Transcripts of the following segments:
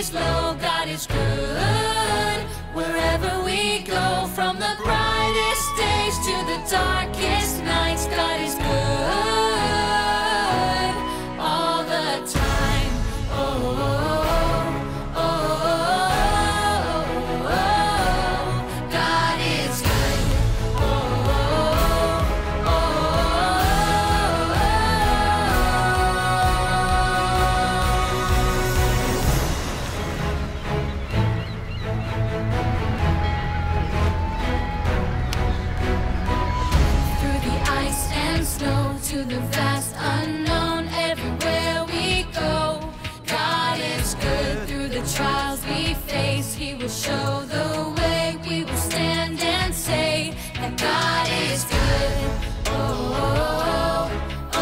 valleys low, God is good. Wherever we go, from the brightest days to the darkest nights, God is good all the time. Oh, oh, oh, oh, God is good. Oh, oh, through the ice and snow to the vast unknown, everywhere we go, God is good. Through the trials we face, He will show the way. We will stand and say that God is good. Oh, oh, oh,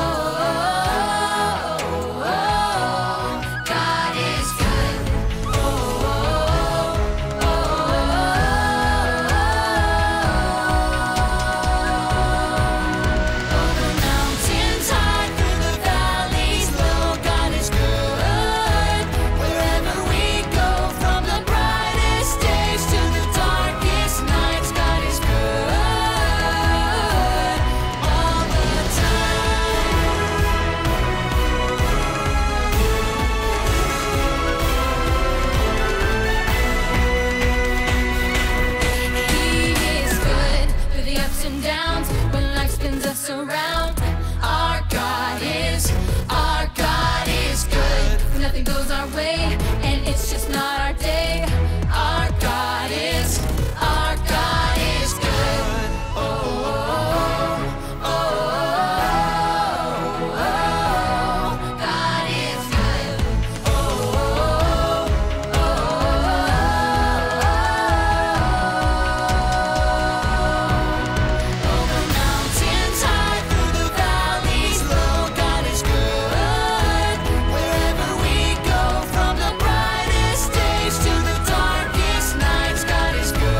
oh, oh, God is good. Oh, oh, over mountains high, through the valleys low, God is good. Wherever we go, from the brightest days to the darkest nights, God is good all the He is good through the ups and downs when life spins us around. Our God is good. When nothing goes our way and it's just not our day. Our God is good. Oh, oh, oh, oh, God is good. Oh, oh, over mountains high, through the valleys low, God is good. Wherever we go, from the brightest days to the darkest nights, God is good.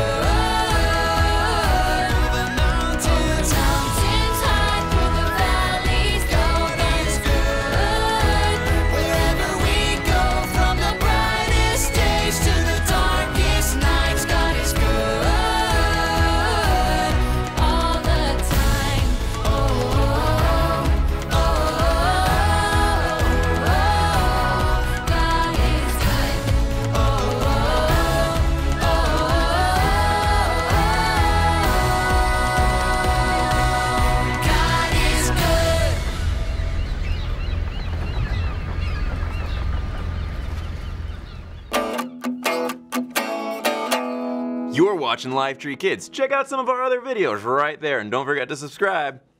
Over mountains high, through the valleys low, God is good. Wherever we go, from the brightest days to the darkest nights, God is good all the time. Oh, oh, oh, God is good. Oh, God is good. You're watching Live Tree Kids. Check out some of our other videos right there, and don't forget to subscribe.